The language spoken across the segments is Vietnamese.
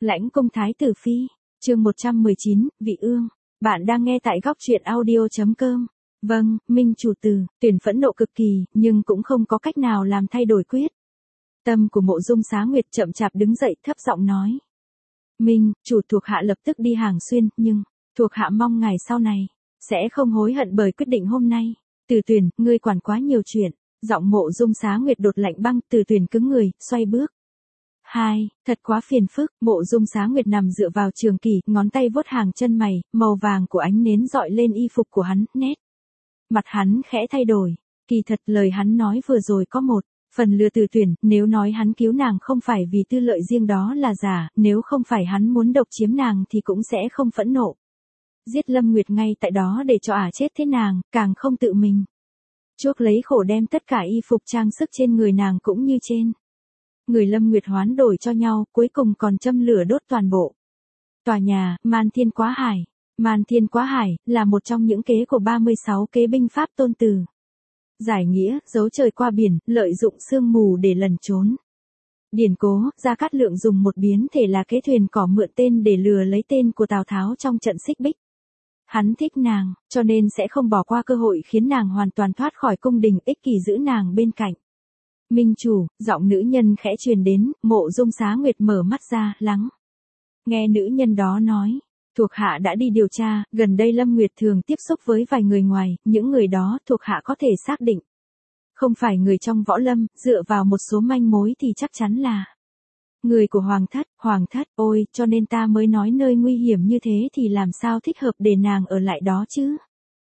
Lãnh cung thái tử phi, chương 119, Vị ương. Bạn đang nghe tại góc truyện audio.com. Vâng, Minh chủ tử, Tuyển phẫn nộ cực kỳ, nhưng cũng không có cách nào làm thay đổi quyết tâm của Mộ Dung Xá Nguyệt. Chậm chạp đứng dậy thấp giọng nói. Minh, chủ, thuộc hạ lập tức đi Hàng Xuyên, nhưng, thuộc hạ mong ngài sau này, sẽ không hối hận bởi quyết định hôm nay. Từ Tuyển, ngươi quản quá nhiều chuyện. Giọng Mộ Dung Xá Nguyệt đột lạnh băng. Từ Tuyển cứng người, xoay bước. Thật quá phiền phức. Mộ Dung Xá Nguyệt nằm dựa vào trường kỷ, ngón tay vuốt hàng chân mày, màu vàng của ánh nến dọi lên y phục của hắn, nét mặt hắn khẽ thay đổi. Kỳ thật lời hắn nói vừa rồi có một phần lừa Từ Tuyển, nếu nói hắn cứu nàng không phải vì tư lợi riêng đó là giả, nếu không phải hắn muốn độc chiếm nàng thì cũng sẽ không phẫn nộ giết Lâm Nguyệt ngay tại đó để cho ả chết thế nàng, càng không tự mình chuốc lấy khổ đem tất cả y phục trang sức trên người nàng cũng như trên người Lâm Nguyệt hoán đổi cho nhau, cuối cùng còn châm lửa đốt toàn bộ tòa nhà. Man Thiên Quá Hải. Man Thiên Quá Hải là một trong những kế của 36 kế binh pháp Tôn Từ. Giải nghĩa, giấu trời qua biển, lợi dụng sương mù để lẩn trốn. Điển cố, Gia Cát Lượng dùng một biến thể là kế thuyền cỏ mượn tên để lừa lấy tên của Tào Tháo trong trận Xích Bích. Hắn thích nàng, cho nên sẽ không bỏ qua cơ hội khiến nàng hoàn toàn thoát khỏi cung đình, ích kỷ giữ nàng bên cạnh. Minh chủ, giọng nữ nhân khẽ truyền đến. Mộ Dung Xá Nguyệt mở mắt ra, lắng nghe nữ nhân đó nói. Thuộc hạ đã đi điều tra, gần đây Lâm Nguyệt thường tiếp xúc với vài người ngoài, những người đó thuộc hạ có thể xác định không phải người trong võ lâm, dựa vào một số manh mối thì chắc chắn là người của Hoàng thất, ôi, cho nên ta mới nói nơi nguy hiểm như thế thì làm sao thích hợp để nàng ở lại đó chứ.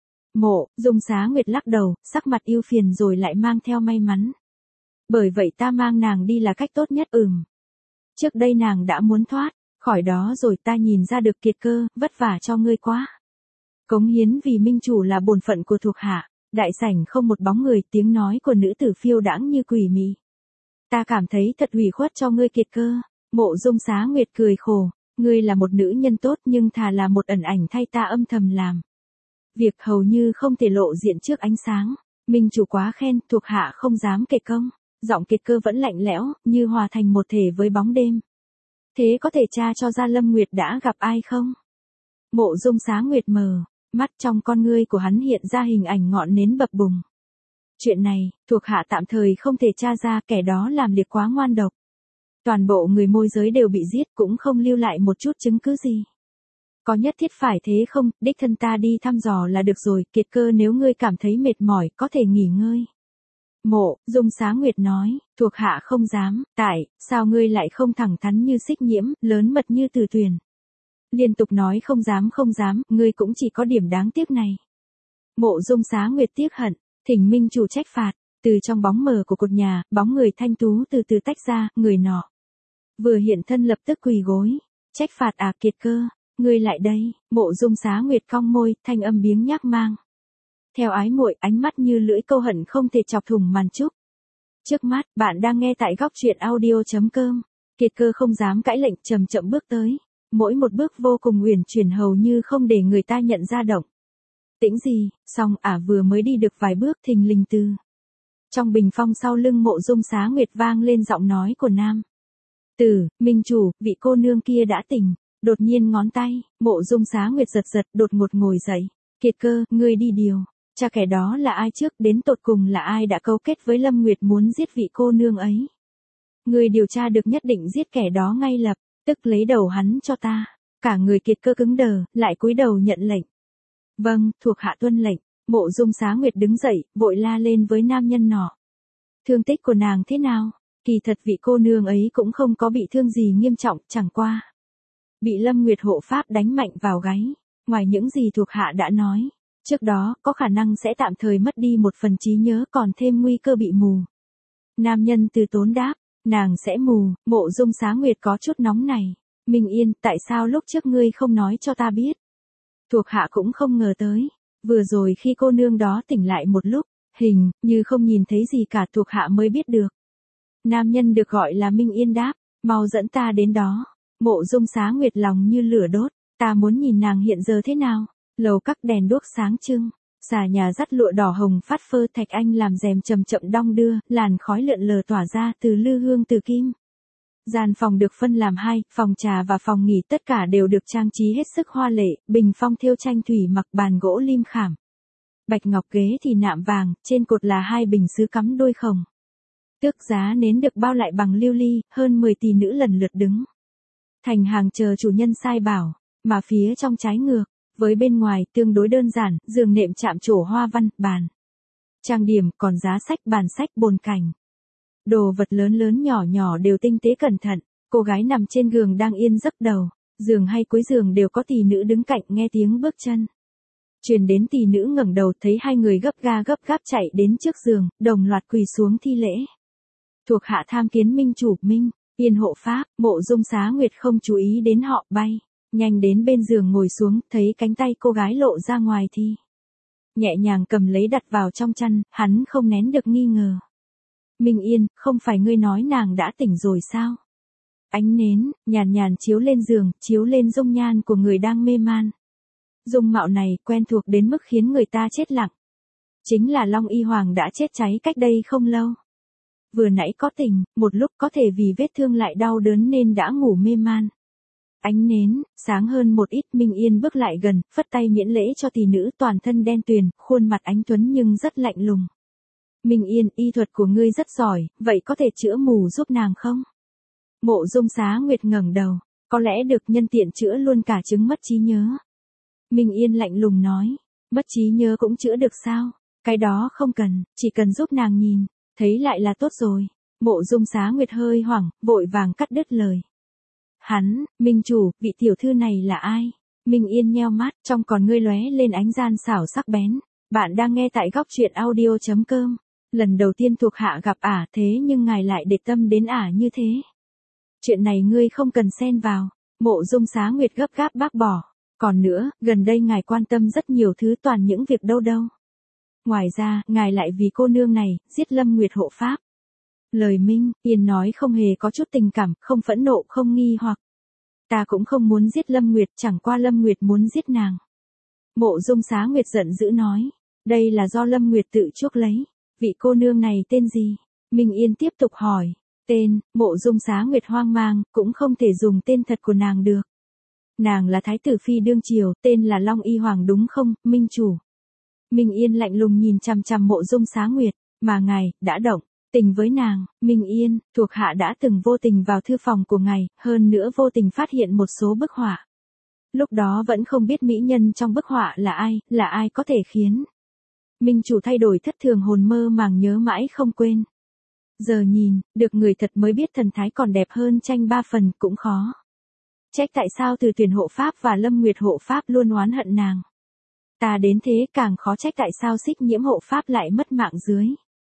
Mộ Dung Xá Nguyệt lắc đầu, sắc mặt ưu phiền rồi lại mang theo may mắn. Bởi vậy ta mang nàng đi là cách tốt nhất. Trước đây nàng đã muốn thoát khỏi đó rồi, ta nhìn ra được kiệt cơ, vất vả cho ngươi quá. Cống hiến vì Minh chủ là bổn phận của thuộc hạ. Đại sảnh không một bóng người, tiếng nói của nữ tử phiêu đãng như quỷ mị. Ta cảm thấy thật ủy khuất cho ngươi kiệt cơ. Mộ Dung Xá Nguyệt cười khổ. Ngươi là một nữ nhân tốt nhưng thà là một ẩn ảnh thay ta âm thầm làm việc hầu như không thể lộ diện trước ánh sáng. Minh chủ quá khen, thuộc hạ không dám kể công. Giọng kiệt cơ vẫn lạnh lẽo, như hòa thành một thể với bóng đêm. Thế có thể tra cho ra Lâm Nguyệt đã gặp ai không? Mộ Dung Xá Nguyệt mờ mắt, trong con ngươi của hắn hiện ra hình ảnh ngọn nến bập bùng. Chuyện này, thuộc hạ tạm thời không thể tra ra, kẻ đó làm liệt quá ngoan độc. Toàn bộ người môi giới đều bị giết, cũng không lưu lại một chút chứng cứ gì. Có nhất thiết phải thế không? Đích thân ta đi thăm dò là được rồi. Kiệt cơ, nếu ngươi cảm thấy mệt mỏi, có thể nghỉ ngơi. Mộ Dung Xá Nguyệt nói, thuộc hạ không dám. Tại sao ngươi lại không thẳng thắn như Xích Nhiễm, lớn mật như Từ Tuyển? Liên tục nói không dám, ngươi cũng chỉ có điểm đáng tiếc này. Mộ Dung Xá Nguyệt tiếc hận, thỉnh Minh chủ trách phạt. Từ trong bóng mờ của cột nhà, bóng người thanh tú từ từ tách ra, người nọ vừa hiện thân lập tức quỳ gối. Trách phạt à? Kiệt cơ, ngươi lại đây. Mộ Dung Xá Nguyệt cong môi, thanh âm biếng nhác mang theo ái muội, ánh mắt như lưỡi câu hận không thể chọc thủng màn trúc. Trước mắt, bạn đang nghe tại góc truyện audio.com. Kiệt cơ không dám cãi lệnh, chậm chậm bước tới. Mỗi một bước vô cùng uyển chuyển, hầu như không để người ta nhận ra động tĩnh gì. Xong vừa mới đi được vài bước, thình lình từ trong bình phong sau lưng Mộ Dung Xá Nguyệt vang lên giọng nói của nam tử. Minh chủ, vị cô nương kia đã tỉnh. Đột nhiên ngón tay Mộ Dung Xá Nguyệt giật, đột ngột ngồi dậy. Kiệt cơ, ngươi đi điều tra kẻ đó là ai trước, đến tột cùng là ai đã cấu kết với Lâm Nguyệt muốn giết vị cô nương ấy. Ngươi điều tra được nhất định giết kẻ đó ngay lập tức, lấy đầu hắn cho ta. Cả người kiệt cơ cứng đờ, lại cúi đầu nhận lệnh. Vâng, thuộc hạ tuân lệnh. Mộ Dung Xá Nguyệt đứng dậy, vội la lên với nam nhân nọ. Thương tích của nàng thế nào? Kỳ thật vị cô nương ấy cũng không có bị thương gì nghiêm trọng, chẳng qua bị Lâm Nguyệt hộ pháp đánh mạnh vào gáy. Ngoài những gì thuộc hạ đã nói trước đó, có khả năng sẽ tạm thời mất đi một phần trí nhớ, còn thêm nguy cơ bị mù. Nam nhân từ tốn đáp, nàng sẽ mù. Mộ Dung Xá Nguyệt có chút nóng này. Minh Yên, tại sao lúc trước ngươi không nói cho ta biết? Thuộc hạ cũng không ngờ tới. Vừa rồi khi cô nương đó tỉnh lại một lúc, hình như không nhìn thấy gì cả, thuộc hạ mới biết được. Nam nhân được gọi là Minh Yên đáp, mau dẫn ta đến đó. Mộ Dung Xá Nguyệt lòng như lửa đốt, ta muốn nhìn nàng hiện giờ thế nào. Lầu các đèn đuốc sáng trưng, xà nhà dắt lụa đỏ hồng phát phơ, thạch anh làm rèm chậm chậm đong đưa, làn khói lượn lờ tỏa ra từ lư hương từ kim. Gian phòng được phân làm hai, phòng trà và phòng nghỉ tất cả đều được trang trí hết sức hoa lệ, bình phong thêu tranh thủy mặc, bàn gỗ lim khảm. Bạch ngọc ghế thì nạm vàng, trên cột là hai bình sứ cắm đuôi khổng. Tước giá nến được bao lại bằng lưu ly, hơn 10 tỷ nữ lần lượt đứng thành hàng chờ chủ nhân sai bảo, mà phía trong trái ngược, với bên ngoài tương đối đơn giản, giường nệm chạm trổ hoa văn, bàn trang điểm, còn giá sách, bàn sách, bồn cảnh. Đồ vật lớn lớn nhỏ nhỏ đều tinh tế cẩn thận, cô gái nằm trên giường đang yên giấc đầu, giường hay cuối giường đều có tỷ nữ đứng cạnh nghe tiếng bước chân. Truyền đến tỷ nữ ngẩng đầu thấy hai người gấp gáp chạy đến trước giường, đồng loạt quỳ xuống thi lễ. Thuộc hạ tham kiến minh chủ, Minh Yên hộ pháp. Mộ Dung Xá Nguyệt không chú ý đến họ, bay nhanh đến bên giường ngồi xuống, thấy cánh tay cô gái lộ ra ngoài thì nhẹ nhàng cầm lấy đặt vào trong chăn, hắn không nén được nghi ngờ. Minh Yên, không phải ngươi nói nàng đã tỉnh rồi sao? Ánh nến nhàn nhàn chiếu lên giường, chiếu lên dung nhan của người đang mê man. Dung mạo này quen thuộc đến mức khiến người ta chết lặng. Chính là Long Y Hoàng đã chết cháy cách đây không lâu. Vừa nãy có tỉnh, một lúc có thể vì vết thương lại đau đớn nên đã ngủ mê man. Ánh nến sáng hơn một ít, Minh Yên bước lại gần, phất tay miễn lễ cho tỷ nữ, toàn thân đen tuyền, khuôn mặt ánh tuấn nhưng rất lạnh lùng. Minh Yên, y thuật của ngươi rất giỏi, vậy có thể chữa mù giúp nàng không? Mộ Dung Xá Nguyệt ngẩng đầu, có lẽ được nhân tiện chữa luôn cả chứng mất trí nhớ. Minh Yên lạnh lùng nói, mất trí nhớ cũng chữa được sao? Cái đó không cần, chỉ cần giúp nàng nhìn, thấy lại là tốt rồi. Mộ Dung Xá Nguyệt hơi hoảng, vội vàng cắt đứt lời. Hắn, Minh chủ, vị tiểu thư này là ai? Minh Yên nheo mắt, trong còn ngươi lóe lên ánh gian xảo sắc bén. Bạn đang nghe tại góc truyện audio.com. Lần đầu tiên thuộc hạ gặp ả, thế nhưng ngài lại để tâm đến ả như thế. Chuyện này ngươi không cần xen vào. Mộ Dung Xá Nguyệt gấp gáp bác bỏ. Còn nữa, gần đây ngài quan tâm rất nhiều thứ, toàn những việc đâu. Ngoài ra, ngài lại vì cô nương này, giết Lâm Nguyệt hộ pháp. Lời Minh Yên nói không hề có chút tình cảm, không phẫn nộ, không nghi hoặc. Ta cũng không muốn giết Lâm Nguyệt, chẳng qua Lâm Nguyệt muốn giết nàng. Mộ Dung Xá Nguyệt giận dữ nói, đây là do Lâm Nguyệt tự chuốc lấy. Vị cô nương này tên gì? Minh Yên tiếp tục hỏi. Tên, Mộ Dung Xá Nguyệt hoang mang, cũng không thể dùng tên thật của nàng được. Nàng là Thái tử Phi đương triều, tên là Long Y Hoàng đúng không, Minh chủ? Minh Yên lạnh lùng nhìn chằm chằm Mộ Dung Xá Nguyệt, mà ngài đã động tình với nàng. Minh Yên, thuộc hạ đã từng vô tình vào thư phòng của ngài, hơn nữa vô tình phát hiện một số bức họa. Lúc đó vẫn không biết mỹ nhân trong bức họa là ai có thể khiến Minh chủ thay đổi thất thường, hồn mơ màng nhớ mãi không quên. Giờ nhìn, được người thật mới biết thần thái còn đẹp hơn tranh 3 phần, cũng khó trách tại sao Từ Tuyển hộ pháp và Lâm Nguyệt hộ pháp luôn oán hận nàng. Ta đến thế, càng khó trách tại sao Xích Nhiễm hộ pháp lại mất mạng dưới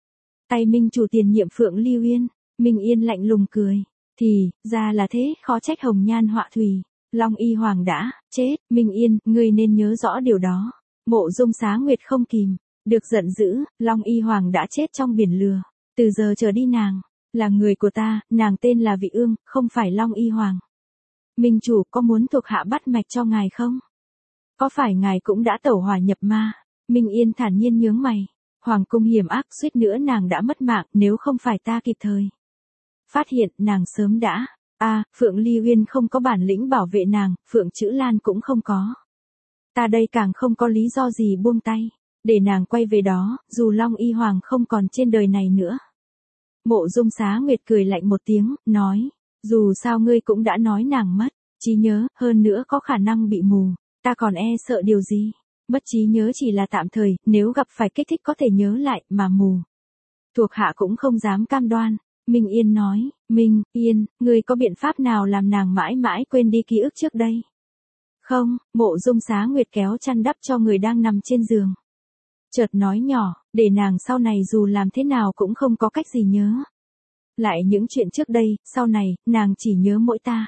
tay Minh chủ tiền nhiệm Phượng Ly Uyên. Minh Yên lạnh lùng cười. Thì ra là thế, khó trách hồng nhan họa thủy, Long Y Hoàng đã chết. Minh Yên, ngươi nên nhớ rõ điều đó. Mộ Dung Xá Nguyệt không kìm được giận dữ, Long Y Hoàng đã chết trong biển lửa. Từ giờ trở đi nàng là người của ta, nàng tên là Vị Ương, không phải Long Y Hoàng. Minh chủ có muốn thuộc hạ bắt mạch cho ngài không? Có phải ngài cũng đã tẩu hỏa nhập ma? Minh Yên thản nhiên nhướng mày. Hoàng cung hiểm ác, suýt nữa nàng đã mất mạng, nếu không phải ta kịp thời phát hiện, nàng sớm đã. Phượng Ly Uyên không có bản lĩnh bảo vệ nàng, Phượng Chữ Lan cũng không có. Ta đây càng không có lý do gì buông tay để nàng quay về đó, dù Long Y Hoàng không còn trên đời này nữa. Mộ Dung Xá Nguyệt cười lạnh một tiếng, nói, dù sao ngươi cũng đã nói nàng mất trí nhớ, hơn nữa có khả năng bị mù, ta còn e sợ điều gì? Mất trí nhớ chỉ là tạm thời, nếu gặp phải kích thích có thể nhớ lại, mà mù, thuộc hạ cũng không dám cam đoan. Minh Yên nói, Minh Yên, ngươi có biện pháp nào làm nàng mãi mãi quên đi ký ức trước đây? Không. Mộ Dung Xá Nguyệt kéo chăn đắp cho người đang nằm trên giường. Chợt nói nhỏ, để nàng sau này dù làm thế nào cũng không có cách gì nhớ lại những chuyện trước đây, sau này, nàng chỉ nhớ mỗi ta.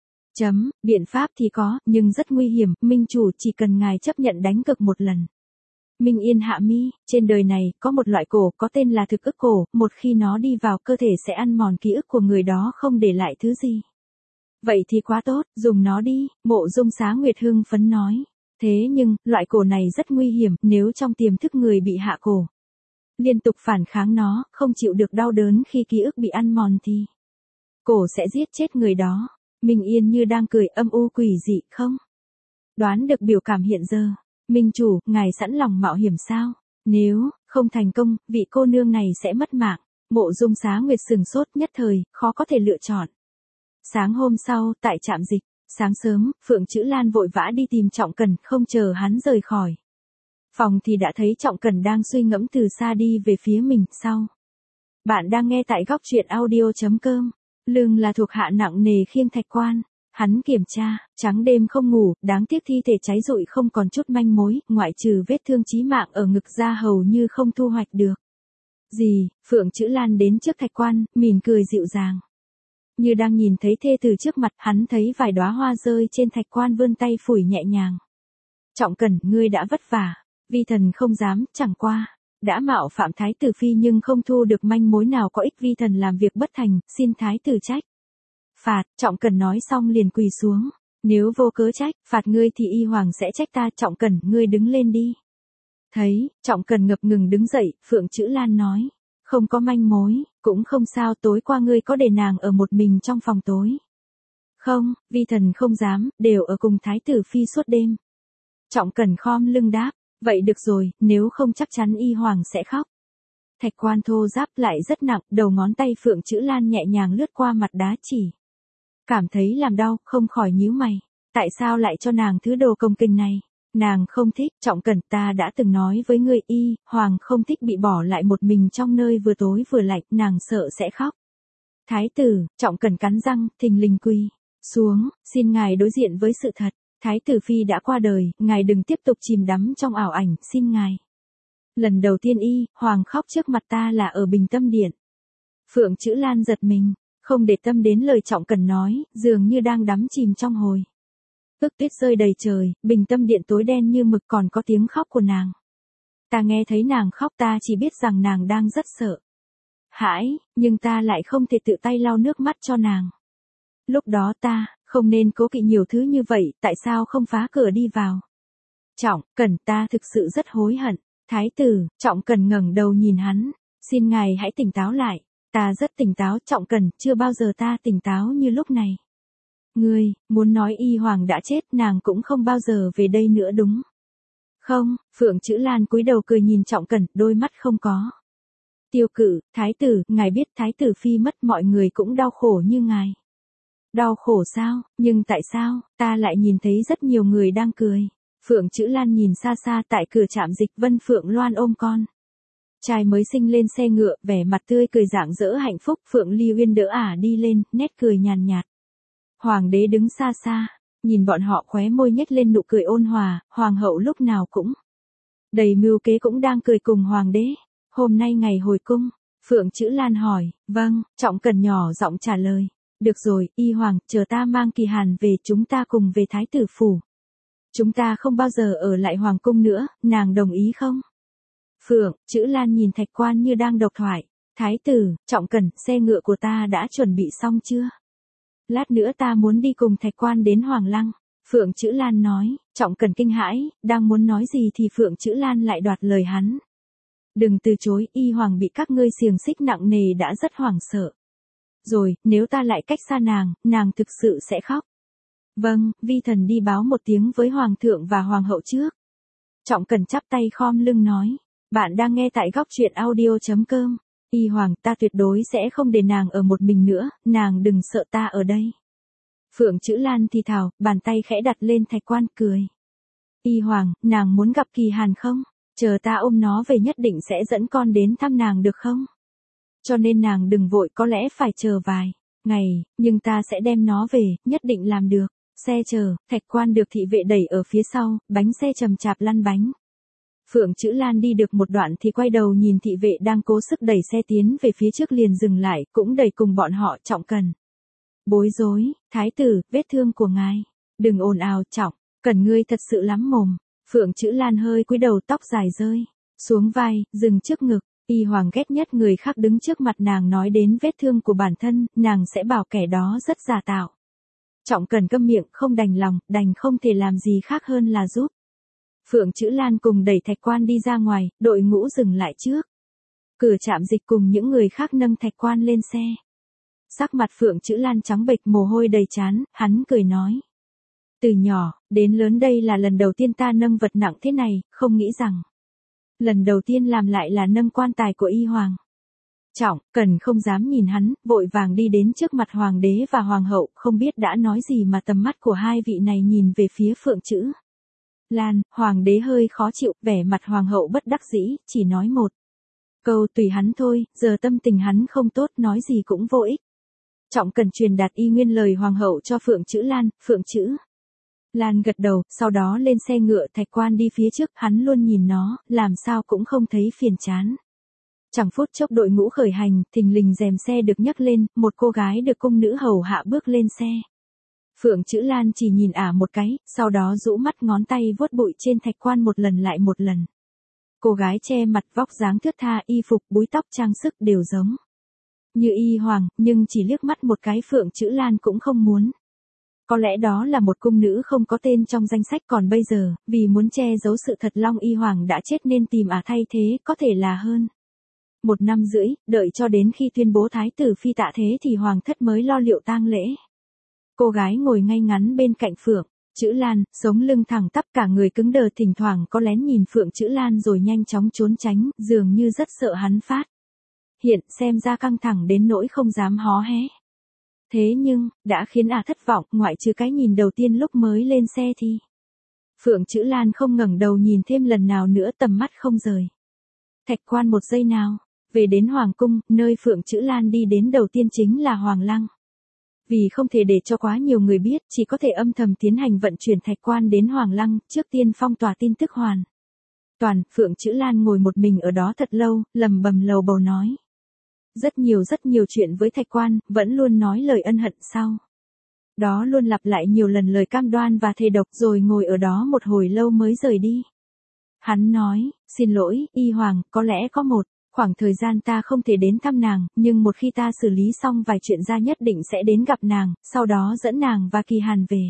Biện pháp thì có, nhưng rất nguy hiểm, Minh chủ chỉ cần ngài chấp nhận đánh cược một lần. Minh Yên hạ mi, trên đời này, có một loại cổ, có tên là thực ức cổ, một khi nó đi vào cơ thể sẽ ăn mòn ký ức của người đó không để lại thứ gì. Vậy thì quá tốt, dùng nó đi. Mộ Dung Xá Nguyệt hưng phấn nói. Thế nhưng, loại cổ này rất nguy hiểm, nếu trong tiềm thức người bị hạ cổ liên tục phản kháng nó, không chịu được đau đớn khi ký ức bị ăn mòn thì cổ sẽ giết chết người đó. Minh Yên như đang cười âm u quỷ dị không? Đoán được biểu cảm hiện giờ. Minh chủ, ngài sẵn lòng mạo hiểm sao? Nếu không thành công, vị cô nương này sẽ mất mạng. Mộ Dung Xá Nguyệt sừng sốt nhất thời, khó có thể lựa chọn. Sáng hôm sau, tại trạm dịch, sáng sớm, Phượng Chữ Lan vội vã đi tìm Trọng Cẩn, không chờ hắn rời khỏi phòng thì đã thấy Trọng Cẩn đang suy ngẫm từ xa đi về phía mình. Sau, bạn đang nghe tại góc truyện audio.com. Lưng là thuộc hạ nặng nề khiêng thạch quan. Hắn kiểm tra, trắng đêm không ngủ, đáng tiếc thi thể cháy rụi không còn chút manh mối, ngoại trừ vết thương chí mạng ở ngực ra hầu như không thu hoạch được gì. Phượng Chữ Lan đến trước thạch quan, mỉm cười dịu dàng. Như đang nhìn thấy thê từ trước mặt, hắn thấy vài đóa hoa rơi trên thạch quan, vươn tay phủi nhẹ nhàng. Trọng Cẩn, ngươi đã vất vả. Vi thần không dám, chẳng qua đã mạo phạm thái tử phi nhưng không thu được manh mối nào có ích, vi thần làm việc bất thành, xin thái tử trách phạt. Trọng Cẩn nói xong liền quỳ xuống. Nếu vô cớ trách phạt ngươi thì y hoàng sẽ trách ta. Trọng Cẩn, ngươi đứng lên đi. Thấy Trọng Cẩn ngập ngừng đứng dậy, Phượng Chữ Lan nói, không có manh mối, cũng không sao. Tối qua ngươi có để nàng ở một mình trong phòng tối không? Vi thần không dám, đều ở cùng thái tử phi suốt đêm. Trọng Cẩn khom lưng đáp, vậy được rồi, nếu không chắc chắn y hoàng sẽ khóc. Thạch quan thô ráp lại rất nặng, đầu ngón tay Phượng Chữ Lan nhẹ nhàng lướt qua mặt đá chỉ. Cảm thấy làm đau, không khỏi nhíu mày. Tại sao lại cho nàng thứ đồ công kênh này? Nàng không thích. Trọng Cẩn, ta đã từng nói với ngươi, y hoàng không thích bị bỏ lại một mình trong nơi vừa tối vừa lạnh, nàng sợ sẽ khóc. Thái tử, Trọng Cẩn cắn răng, thình lình quỳ xuống, xin ngài đối diện với sự thật. Thái tử phi đã qua đời, ngài đừng tiếp tục chìm đắm trong ảo ảnh, xin ngài. Lần đầu tiên y hoàng khóc trước mặt ta là ở Bình Tâm Điện. Phượng Chữ Lan giật mình, không để tâm đến lời Trọng Cẩn nói, dường như đang đắm chìm trong hồi ức. Tuyết rơi đầy trời, Bình Tâm Điện tối đen như mực, còn có tiếng khóc của nàng. Ta nghe thấy nàng khóc, ta chỉ biết rằng nàng đang rất sợ hãi, nhưng ta lại không thể tự tay lau nước mắt cho nàng. Lúc đó ta không nên cố kỵ nhiều thứ như vậy, tại sao không phá cửa đi vào? Trọng Cẩn, ta thực sự rất hối hận. Thái tử, Trọng Cẩn ngẩng đầu nhìn hắn, xin ngài hãy tỉnh táo lại. Ta rất tỉnh táo. Trọng Cẩn, chưa bao giờ ta tỉnh táo như lúc này. Ngươi muốn nói y hoàng đã chết, nàng cũng không bao giờ về đây nữa đúng không? Phượng Chữ Lan cúi đầu cười nhìn Trọng Cẩn, đôi mắt không có tiêu cự. Thái tử, ngài biết thái tử phi mất, mọi người cũng đau khổ như ngài. Đau khổ sao? Nhưng tại sao ta lại nhìn thấy rất nhiều người đang cười? Phượng Chữ Lan nhìn xa xa, tại cửa trạm dịch, Vân Phượng Loan ôm con trai mới sinh lên xe ngựa, vẻ mặt tươi cười rạng rỡ hạnh phúc. Phượng Ly Uyên đỡ ả đi lên, nét cười nhàn nhạt. Hoàng đế đứng xa xa, nhìn bọn họ, khóe môi nhếch lên nụ cười ôn hòa. Hoàng hậu lúc nào cũng đầy mưu kế, cũng đang cười cùng hoàng đế. Hôm nay ngày hồi cung? Phượng Chữ Lan hỏi. Vâng. Trọng Cẩn nhỏ giọng trả lời. Được rồi, y hoàng, chờ ta mang Kỳ Hàn về, chúng ta cùng về thái tử phủ. Chúng ta không bao giờ ở lại hoàng cung nữa, nàng đồng ý không? Phượng Chữ Lan nhìn thạch quan như đang độc thoại. Thái tử, Trọng Cẩn, xe ngựa của ta đã chuẩn bị xong chưa? Lát nữa ta muốn đi cùng thạch quan đến Hoàng Lăng. Phượng Chữ Lan nói. Trọng Cẩn kinh hãi, đang muốn nói gì thì Phượng Chữ Lan lại đoạt lời hắn. Đừng từ chối, y hoàng bị các ngươi xiềng xích nặng nề đã rất hoảng sợ rồi, nếu ta lại cách xa nàng, nàng thực sự sẽ khóc. Vâng, vi thần đi báo một tiếng với hoàng thượng và hoàng hậu trước. Trọng Cẩn chắp tay khom lưng nói. Bạn đang nghe tại góc truyện audio.com. Y hoàng, ta tuyệt đối sẽ không để nàng ở một mình nữa, nàng đừng sợ, ta ở đây. Phượng Chữ Lan thì thào, bàn tay khẽ đặt lên thạch quan, cười. Y hoàng, nàng muốn gặp Kỳ Hàn không? Chờ ta ôm nó về nhất định sẽ dẫn con đến thăm nàng được không? Cho nên nàng đừng vội, có lẽ phải chờ vài ngày, nhưng ta sẽ đem nó về, nhất định làm được. Xe chờ, thạch quan được thị vệ đẩy ở phía sau, bánh xe chậm chạp lăn bánh. Phượng Chữ Lan đi được một đoạn thì quay đầu nhìn thị vệ đang cố sức đẩy xe tiến về phía trước, liền dừng lại, cũng đẩy cùng bọn họ. Trọng Cẩn bối rối. Thái tử, vết thương của ngài. Đừng ồn ào. Trọng Cẩn, ngươi thật sự lắm mồm. Phượng Chữ Lan hơi cúi đầu, tóc dài rơi xuống vai, dừng trước ngực. Y hoàng ghét nhất người khác đứng trước mặt nàng nói đến vết thương của bản thân, nàng sẽ bảo kẻ đó rất giả tạo. Trọng Cẩn câm miệng, không đành lòng, đành không thể làm gì khác hơn là giúp. Phượng Chữ Lan cùng đẩy thạch quan đi ra ngoài, đội ngũ dừng lại trước cửa trạm dịch, cùng những người khác nâng thạch quan lên xe. Sắc mặt Phượng Chữ Lan trắng bệch mồ hôi đầy trán, hắn cười nói. Từ nhỏ, đến lớn đây là lần đầu tiên ta nâng vật nặng thế này, không nghĩ rằng. Lần đầu tiên làm lại là nâng quan tài của y hoàng. Trọng, Cần không dám nhìn hắn, vội vàng đi đến trước mặt hoàng đế và hoàng hậu, không biết đã nói gì mà tầm mắt của hai vị này nhìn về phía Phượng Chữ Lan, hoàng đế hơi khó chịu, vẻ mặt hoàng hậu bất đắc dĩ, chỉ nói một câu tùy hắn thôi, giờ tâm tình hắn không tốt, nói gì cũng vô ích. Trọng Cần truyền đạt y nguyên lời hoàng hậu cho Phượng Chữ Lan, Phượng Chữ Lan gật đầu, sau đó lên xe ngựa. Thạch Quan đi phía trước, hắn luôn nhìn nó, làm sao cũng không thấy phiền chán. Chẳng phút chốc đội ngũ khởi hành, thình lình rèm xe được nhấc lên, một cô gái được cung nữ hầu hạ bước lên xe. Phượng Chữ Lan chỉ nhìn một cái, sau đó rũ mắt ngón tay vuốt bụi trên Thạch Quan một lần lại một lần. Cô gái che mặt, vóc dáng thướt tha, y phục, búi tóc, trang sức đều giống như y hoàng, nhưng chỉ liếc mắt một cái Phượng Chữ Lan cũng không muốn. Có lẽ đó là một cung nữ không có tên trong danh sách, còn bây giờ, vì muốn che giấu sự thật Long Y Hoàng đã chết nên tìm thay thế, có thể là hơn 1 năm rưỡi, đợi cho đến khi tuyên bố thái tử phi tạ thế thì hoàng thất mới lo liệu tang lễ. Cô gái ngồi ngay ngắn bên cạnh Phượng Chữ Lan, sống lưng thẳng tắp, cả người cứng đờ, thỉnh thoảng có lén nhìn Phượng Chữ Lan rồi nhanh chóng trốn tránh, dường như rất sợ hắn phát hiện, xem ra căng thẳng đến nỗi không dám hó hé. Thế nhưng, đã khiến thất vọng, ngoại trừ cái nhìn đầu tiên lúc mới lên xe thì Phượng Chữ Lan không ngẩng đầu nhìn thêm lần nào nữa, tầm mắt không rời Thạch Quan một giây nào. Về đến Hoàng cung, nơi Phượng Chữ Lan đi đến đầu tiên chính là Hoàng Lăng. Vì không thể để cho quá nhiều người biết, chỉ có thể âm thầm tiến hành vận chuyển Thạch Quan đến Hoàng Lăng, trước tiên phong tỏa tin tức hoàn toàn. Phượng Chữ Lan ngồi một mình ở đó thật lâu, lầm bầm lầu bầu nói. Rất nhiều chuyện với Thạch Quan, vẫn luôn nói lời ân hận sau. Đó luôn lặp lại nhiều lần lời cam đoan và thề độc, rồi ngồi ở đó một hồi lâu mới rời đi. Hắn nói, xin lỗi, y hoàng, có lẽ có một khoảng thời gian ta không thể đến thăm nàng, nhưng một khi ta xử lý xong vài chuyện ra nhất định sẽ đến gặp nàng, sau đó dẫn nàng và Kỳ Hàn về.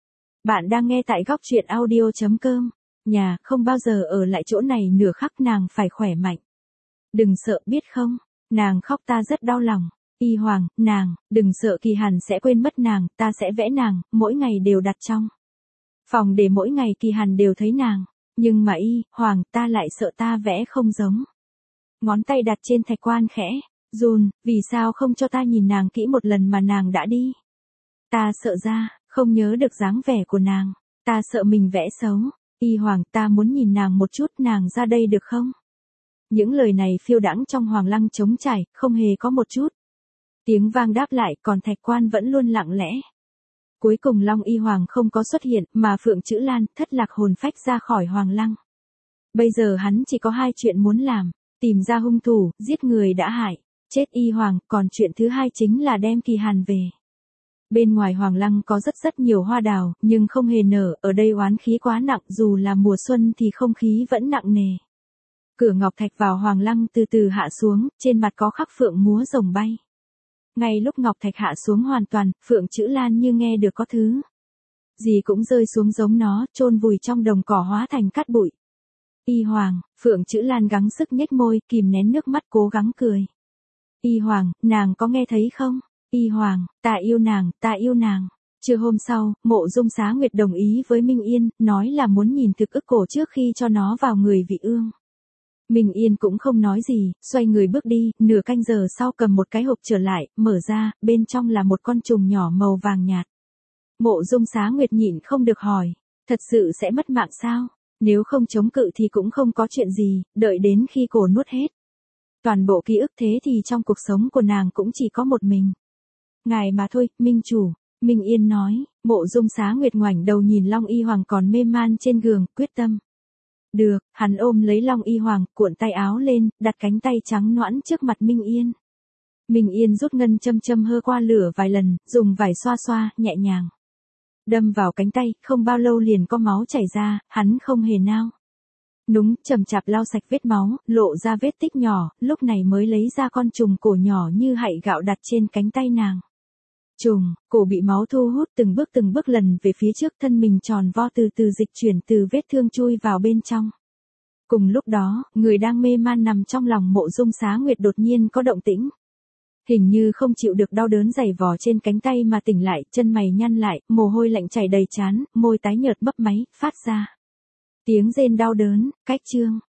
Bạn đang nghe tại góc truyện audio.com. Nhà, không bao giờ ở lại chỗ này nửa khắc, nàng phải khỏe mạnh. Đừng sợ, biết không? Nàng khóc ta rất đau lòng. Y hoàng, nàng, đừng sợ, Kỳ Hàn sẽ quên mất nàng, ta sẽ vẽ nàng, mỗi ngày đều đặt trong phòng để mỗi ngày Kỳ Hàn đều thấy nàng. Nhưng mà y hoàng, ta lại sợ ta vẽ không giống. Ngón tay đặt trên Thạch Quan khẽ run, vì sao không cho ta nhìn nàng kỹ một lần mà nàng đã đi? Ta sợ ra, không nhớ được dáng vẻ của nàng. Ta sợ mình vẽ xấu. Y hoàng, ta muốn nhìn nàng một chút, nàng ra đây được không? Những lời này phiêu đãng trong Hoàng Lăng trống trải, không hề có một chút tiếng vang đáp lại, còn Thạch Quan vẫn luôn lặng lẽ. Cuối cùng Long Y Hoàng không có xuất hiện, mà Phượng Chữ Lan thất lạc hồn phách ra khỏi Hoàng Lăng. Bây giờ hắn chỉ có 2 chuyện muốn làm, tìm ra hung thủ, giết người đã hại chết Y Hoàng, còn chuyện thứ 2 chính là đem Kỳ Hàn về. Bên ngoài Hoàng Lăng có rất nhiều hoa đào, nhưng không hề nở, ở đây oán khí quá nặng, dù là mùa xuân thì không khí vẫn nặng nề. Cửa ngọc thạch vào Hoàng Lăng từ từ hạ xuống, trên mặt có khắc phượng múa rồng bay. Ngay lúc ngọc thạch hạ xuống hoàn toàn, Phượng Chữ Lan như nghe được có thứ gì cũng rơi xuống giống nó, chôn vùi trong đồng cỏ hóa thành cát bụi. Y hoàng, Phượng Chữ Lan gắng sức nhếch môi, kìm nén nước mắt cố gắng cười. Y hoàng, nàng có nghe thấy không? Y hoàng, ta yêu nàng, ta yêu nàng. Trưa hôm sau, Mộ Dung Xá Nguyệt đồng ý với Minh Yên, nói là muốn nhìn thực ức cổ trước khi cho nó vào người Vị Ương. Minh Yên cũng không nói gì, xoay người bước đi, nửa canh giờ sau cầm một cái hộp trở lại, mở ra, bên trong là một con trùng nhỏ màu vàng nhạt. Mộ Dung Xá Nguyệt nhịn không được hỏi, thật sự sẽ mất mạng sao? Nếu không chống cự thì cũng không có chuyện gì, đợi đến khi cổ nuốt hết toàn bộ ký ức thế thì trong cuộc sống của nàng cũng chỉ có một mình ngài mà thôi, Minh chủ. Minh Yên nói. Mộ Dung Xá Nguyệt ngoảnh đầu nhìn Long Y Hoàng còn mê man trên giường, quyết tâm. Được, hắn ôm lấy Long Y Hoàng, cuộn tay áo lên, đặt cánh tay trắng nõn trước mặt Minh Yên. Minh Yên rút ngân châm hơ qua lửa vài lần, dùng vải xoa xoa, nhẹ nhàng đâm vào cánh tay, không bao lâu liền có máu chảy ra, hắn không hề nao núng, chậm chạp lau sạch vết máu, lộ ra vết tích nhỏ, lúc này mới lấy ra con trùng cổ nhỏ như hạy gạo đặt trên cánh tay nàng. Trùng, cổ bị máu thu hút từng bước lần về phía trước, thân mình tròn vo từ từ dịch chuyển từ vết thương chui vào bên trong. Cùng lúc đó, người đang mê man nằm trong lòng Mộ Dung Xá Nguyệt đột nhiên có động tĩnh. Hình như không chịu được đau đớn giày vò trên cánh tay mà tỉnh lại, chân mày nhăn lại, mồ hôi lạnh chảy đầy trán, môi tái nhợt mấp máy, phát ra tiếng rên đau đớn, cách Trương